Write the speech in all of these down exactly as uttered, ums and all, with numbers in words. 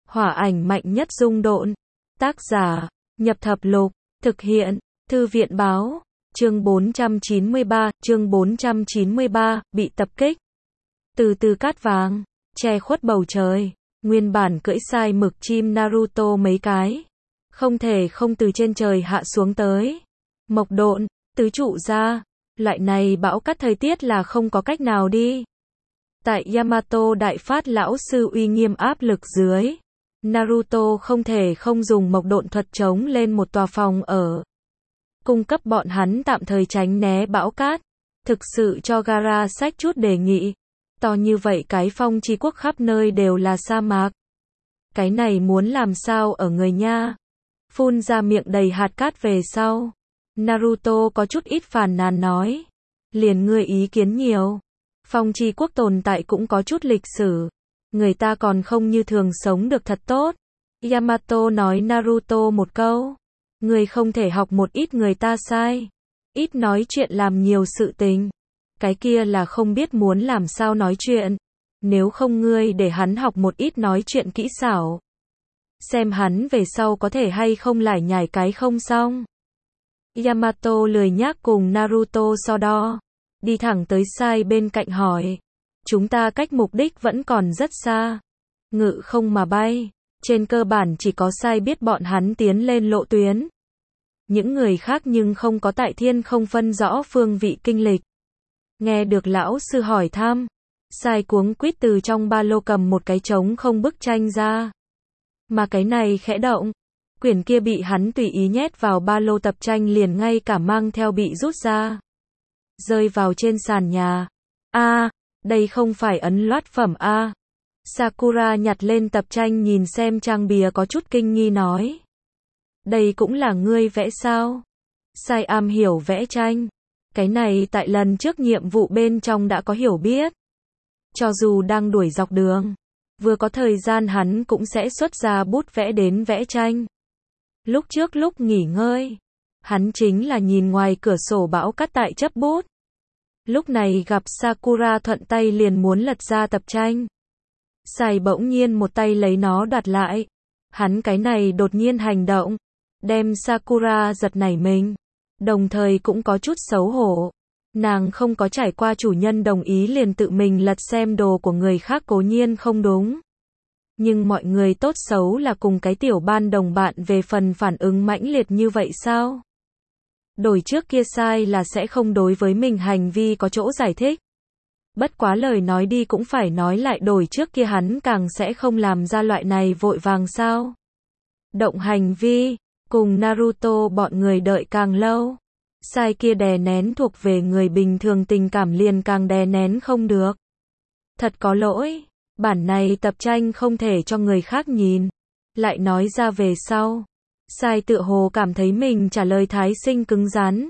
Hỏa ảnh mạnh nhất dung độn. Tác giả, Nhập Thập Lục, thực hiện, Thư viện báo, chương bốn trăm chín mươi ba, chương bốn trăm chín mươi ba, bị tập kích. Từ từ cát vàng, che khuất bầu trời, nguyên bản cưỡi sai mực chim Naruto mấy cái. Không thể không từ trên trời hạ xuống tới. Mộc độn, tứ trụ ra, loại này bão cát thời tiết là không có cách nào đi. Tại Yamato Đại Phát lão sư uy nghiêm áp lực dưới, Naruto không thể không dùng mộc độn thuật chống lên một tòa phòng ở, cung cấp bọn hắn tạm thời tránh né bão cát. Thực sự cho Gaara sách chút đề nghị. To như vậy cái Phong Chi Quốc khắp nơi đều là sa mạc. Cái này muốn làm sao ở người nha. Phun ra miệng đầy hạt cát về sau, Naruto có chút ít phàn nàn nói. Liền ngươi ý kiến nhiều. Phong Chi Quốc tồn tại cũng có chút lịch sử. Người ta còn không như thường sống được thật tốt. Yamato nói Naruto một câu. Ngươi không thể học một ít người ta sai. Ít nói chuyện làm nhiều sự tình. Cái kia là không biết muốn làm sao nói chuyện. Nếu không ngươi để hắn học một ít nói chuyện kỹ xảo. Xem hắn về sau có thể hay không lải nhải cái không xong. Yamato lười nhác cùng Naruto so đo. Đi thẳng tới Sai bên cạnh hỏi. Chúng ta cách mục đích vẫn còn rất xa. Ngự không mà bay. Trên cơ bản chỉ có Sai biết bọn hắn tiến lên lộ tuyến. Những người khác nhưng không có tại thiên không phân rõ phương vị kinh lịch. Nghe được lão sư hỏi thăm, Sai cuống quýt từ trong ba lô cầm một cái trống không bức tranh ra. Mà cái này khẽ động, quyển kia bị hắn tùy ý nhét vào ba lô tập tranh liền ngay cả mang theo bị rút ra. Rơi vào trên sàn nhà. A, à, đây không phải ấn loát phẩm A. À. Sakura nhặt lên tập tranh nhìn xem trang bìa có chút kinh nghi nói. Đây cũng là ngươi vẽ sao? Sai am hiểu vẽ tranh. Cái này tại lần trước nhiệm vụ bên trong đã có hiểu biết. Cho dù đang đuổi dọc đường, vừa có thời gian hắn cũng sẽ xuất ra bút vẽ đến vẽ tranh. Lúc trước lúc nghỉ ngơi, hắn chính là nhìn ngoài cửa sổ bão cát tại chấp bút. Lúc này gặp Sakura thuận tay liền muốn lật ra tập tranh. Sai bỗng nhiên một tay lấy nó đoạt lại. Hắn cái này đột nhiên hành động, đem Sakura giật nảy mình. Đồng thời cũng có chút xấu hổ. Nàng không có trải qua chủ nhân đồng ý liền tự mình lật xem đồ của người khác cố nhiên không đúng. Nhưng mọi người tốt xấu là cùng cái tiểu ban đồng bạn về phần phản ứng mãnh liệt như vậy sao? Đổi trước kia sai là sẽ không đối với mình hành vi có chỗ giải thích. Bất quá lời nói đi cũng phải nói lại đổi trước kia hắn càng sẽ không làm ra loại này vội vàng sao? Động hành vi. Cùng Naruto bọn người đợi càng lâu. Sai kia đè nén thuộc về người bình thường tình cảm liền càng đè nén không được. Thật có lỗi. Bản này tập tranh không thể cho người khác nhìn. Lại nói ra về sau. Sai tựa hồ cảm thấy mình trả lời thái sinh cứng rắn.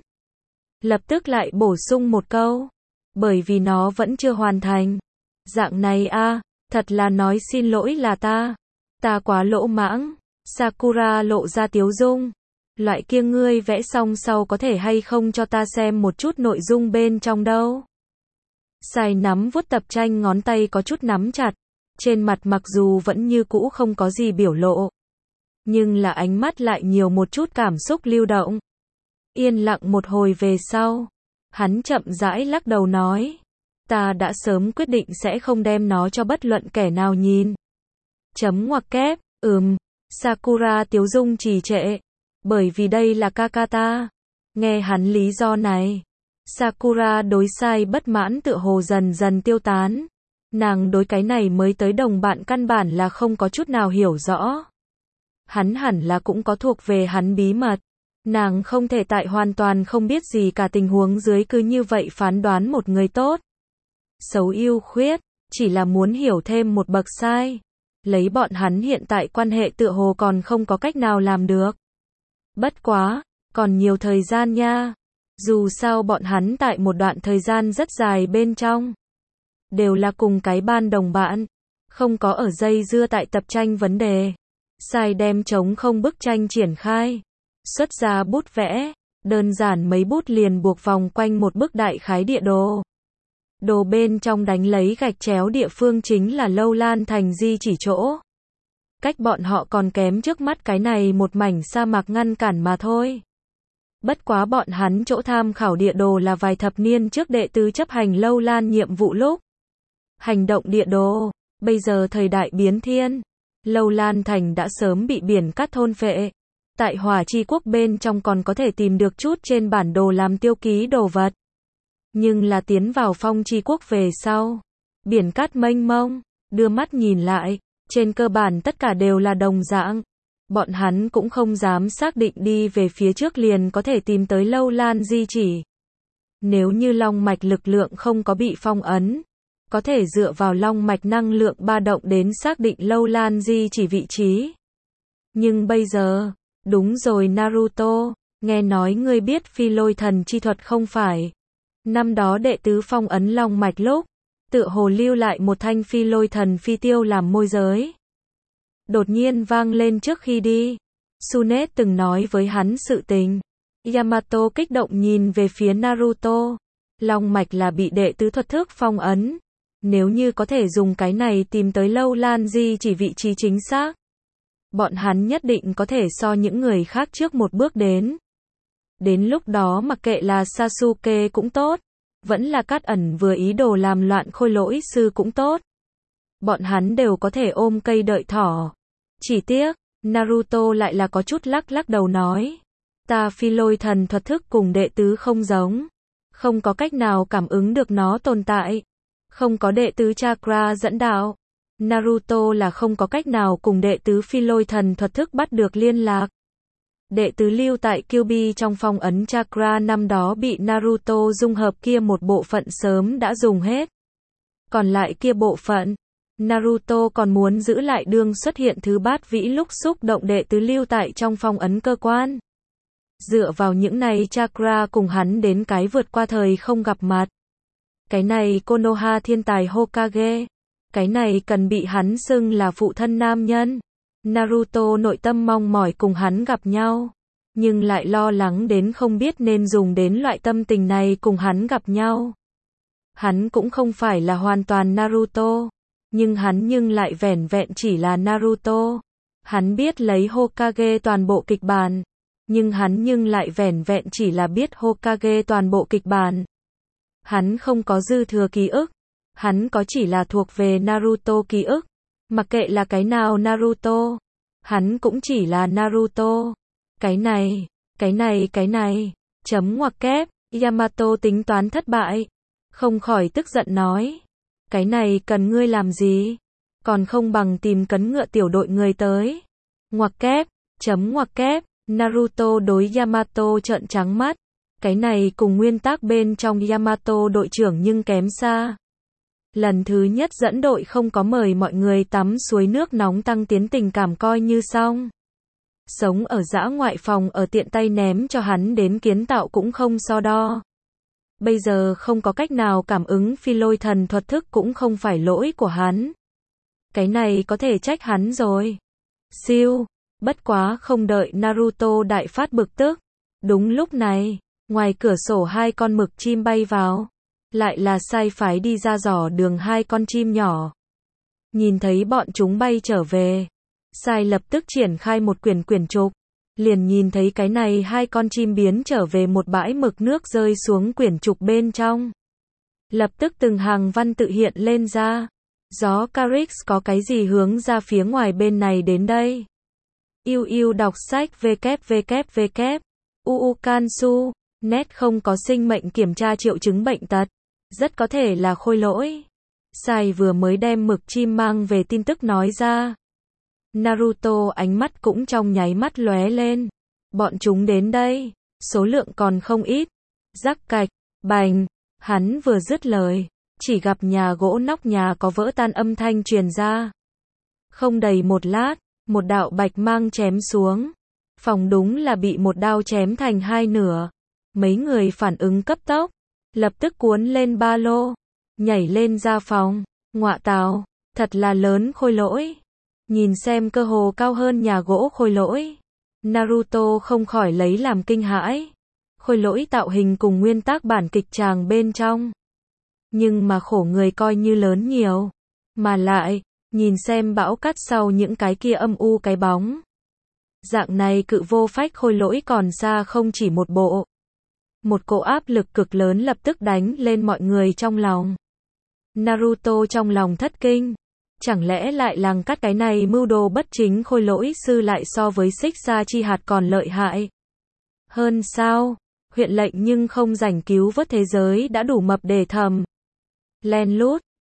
Lập tức lại bổ sung một câu. Bởi vì nó vẫn chưa hoàn thành. Dạng này a, à, thật là nói xin lỗi là ta. Ta quá lỗ mãng. Sakura lộ ra tiếu dung. Loại kia ngươi vẽ xong sau có thể hay không cho ta xem một chút nội dung bên trong đâu. Sai nắm vuốt tập tranh ngón tay có chút nắm chặt. Trên mặt mặc dù vẫn như cũ không có gì biểu lộ. Nhưng là ánh mắt lại nhiều một chút cảm xúc lưu động. Yên lặng một hồi về sau. Hắn chậm rãi lắc đầu nói. Ta đã sớm quyết định sẽ không đem nó cho bất luận kẻ nào nhìn. Chấm ngoặc kép, ừm. Sakura tiếu dung trì trệ. Bởi vì đây là Kakata. Nghe hắn lý do này. Sakura đối Sai bất mãn tựa hồ dần dần tiêu tán. Nàng đối cái này mới tới đồng bạn căn bản là không có chút nào hiểu rõ. Hắn hẳn là cũng có thuộc về hắn bí mật. Nàng không thể tại hoàn toàn không biết gì cả tình huống dưới cứ như vậy phán đoán một người tốt. Xấu ưu khuyết. Chỉ là muốn hiểu thêm một bậc sai. Lấy bọn hắn hiện tại quan hệ tựa hồ còn không có cách nào làm được. Bất quá, còn nhiều thời gian nha. Dù sao bọn hắn tại một đoạn thời gian rất dài bên trong. Đều là cùng cái ban đồng bạn. Không có ở dây dưa tại tập tranh vấn đề. Sai đem trống không bức tranh triển khai. Xuất ra bút vẽ. Đơn giản mấy bút liền buộc vòng quanh một bức đại khái địa đồ. Đồ bên trong đánh lấy gạch chéo địa phương chính là Lâu Lan thành di chỉ chỗ. cách bọn họ còn kém trước mắt cái này một mảnh sa mạc ngăn cản mà thôi. Bất quá bọn hắn chỗ tham khảo địa đồ là vài thập niên trước đệ tứ chấp hành Lâu Lan nhiệm vụ lúc hành động địa đồ, bây giờ thời đại biến thiên, Lâu Lan thành đã sớm bị biển cát thôn phệ. Tại Hỏa Chi Quốc bên trong còn có thể tìm được chút trên bản đồ làm tiêu ký đồ vật. Nhưng là tiến vào Phong Chi Quốc về sau, biển cát mênh mông, đưa mắt nhìn lại, trên cơ bản tất cả đều là đồng dạng. Bọn hắn cũng không dám xác định đi về phía trước liền có thể tìm tới Lâu Lan di chỉ. Nếu như long mạch lực lượng không có bị phong ấn, có thể dựa vào long mạch năng lượng ba động đến xác định Lâu Lan di chỉ vị trí. Nhưng bây giờ, đúng rồi Naruto, nghe nói ngươi biết phi lôi thần chi thuật không phải. Năm đó đệ tứ phong ấn long mạch lúc, tựa hồ lưu lại một thanh phi lôi thần phi tiêu làm môi giới. Đột nhiên vang lên trước khi đi. Tsunade từng nói với hắn sự tình. Yamato kích động nhìn về phía Naruto. Long mạch là bị đệ tứ thuật thức phong ấn. Nếu như có thể dùng cái này tìm tới Lâu Lan di chỉ vị trí chính xác, bọn hắn nhất định có thể so những người khác trước một bước đến. Đến lúc đó mặc kệ là Sasuke cũng tốt, vẫn là Cát Ẩn vừa ý đồ làm loạn khôi lỗi sư cũng tốt. Bọn hắn đều có thể ôm cây đợi thỏ. Chỉ tiếc, Naruto lại là có chút lắc lắc đầu nói. Ta phi lôi thần thuật thức cùng đệ tứ không giống. Không có cách nào cảm ứng được nó tồn tại. Không có đệ tứ chakra dẫn đạo. Naruto là không có cách nào cùng đệ tứ phi lôi thần thuật thức bắt được liên lạc. Đệ tứ lưu tại Kyuubi trong phong ấn chakra năm đó bị Naruto dung hợp kia một bộ phận sớm đã dùng hết. Còn lại kia bộ phận, Naruto còn muốn giữ lại đương xuất hiện thứ bát vĩ lúc xúc động đệ tứ lưu tại trong phong ấn cơ quan. Dựa vào những này chakra cùng hắn đến cái vượt qua thời không gặp mặt. Cái này Konoha thiên tài Hokage. Cái này cần bị hắn xưng là phụ thân nam nhân. Naruto nội tâm mong mỏi cùng hắn gặp nhau. Nhưng lại lo lắng đến không biết nên dùng đến loại tâm tình này cùng hắn gặp nhau. Hắn cũng không phải là hoàn toàn Naruto. Nhưng hắn nhưng lại vẻn vẹn chỉ là Naruto. Hắn biết lấy Hokage toàn bộ kịch bản. Nhưng hắn nhưng lại vẻn vẹn chỉ là biết Hokage toàn bộ kịch bản. Hắn không có dư thừa ký ức. Hắn có chỉ là thuộc về Naruto ký ức. Mặc kệ là cái nào Naruto. Hắn cũng chỉ là Naruto. Cái này, cái này, cái này. Chấm ngoặc kép. Yamato tính toán thất bại. Không khỏi tức giận nói. Cái này cần ngươi làm gì? Còn không bằng tìm cấn ngựa tiểu đội người tới. Ngoặc kép. Chấm ngoặc kép. Naruto đối Yamato trợn trắng mắt. Cái này cùng nguyên tắc bên trong Yamato đội trưởng nhưng kém xa. Lần thứ nhất dẫn đội không có mời mọi người tắm suối nước nóng tăng tiến tình cảm coi như xong. Sống ở dã ngoại phòng ở tiện tay ném cho hắn đến kiến tạo cũng không so đo. Bây giờ không có cách nào cảm ứng phi lôi thần thuật thức cũng không phải lỗi của hắn. Cái này có thể trách hắn rồi. Siêu, bất quá không đợi Naruto đại phát bực tức. Đúng lúc này, ngoài cửa sổ hai con mực chim bay vào. Lại là sai phái đi ra dò đường hai con chim nhỏ. Nhìn thấy bọn chúng bay trở về. Sai lập tức triển khai một quyển quyển trục. Liền nhìn thấy cái này hai con chim biến trở về một bãi mực nước rơi xuống quyển trục bên trong. Lập tức từng hàng văn tự hiện lên ra. Gió Carix có cái gì hướng ra phía ngoài bên này đến đây? Yêu yêu đọc sách www. Uukansu. Net không có sinh mệnh kiểm tra triệu chứng bệnh tật. Rất có thể là khôi lỗi. Sai vừa mới đem mực chim mang về tin tức nói ra. Naruto ánh mắt cũng trong nháy mắt lóe lên. Bọn chúng đến đây. Số lượng còn không ít. Rắc cạch, bành. Hắn vừa dứt lời. Chỉ gặp nhà gỗ nóc nhà có vỡ tan âm thanh truyền ra. Không đầy một lát. Một đạo bạch mang chém xuống. Phòng đúng là bị một đao chém thành hai nửa. Mấy người phản ứng cấp tốc. Lập tức cuốn lên ba lô. Nhảy lên ra phòng. Ngọa tào. Thật là lớn khôi lỗi. Nhìn xem cơ hồ cao hơn nhà gỗ khôi lỗi. Naruto không khỏi lấy làm kinh hãi. Khôi lỗi tạo hình cùng nguyên tác bản kịch tràng bên trong. Nhưng mà khổ người coi như lớn nhiều. Mà lại, Nhìn xem bão cát sau những cái kia âm u cái bóng. Dạng này cự vô phách khôi lỗi còn xa không chỉ một bộ. Một cỗ áp lực cực lớn lập tức đánh lên mọi người trong lòng. Naruto trong lòng thất kinh. Chẳng lẽ lại làng cắt cái này mưu đồ bất chính khôi lỗi sư lại so với xích sa chi hạt còn lợi hại hơn sao? Huyện lệnh nhưng không rảnh cứu vớt thế giới đã đủ mập để thầm. Len lút,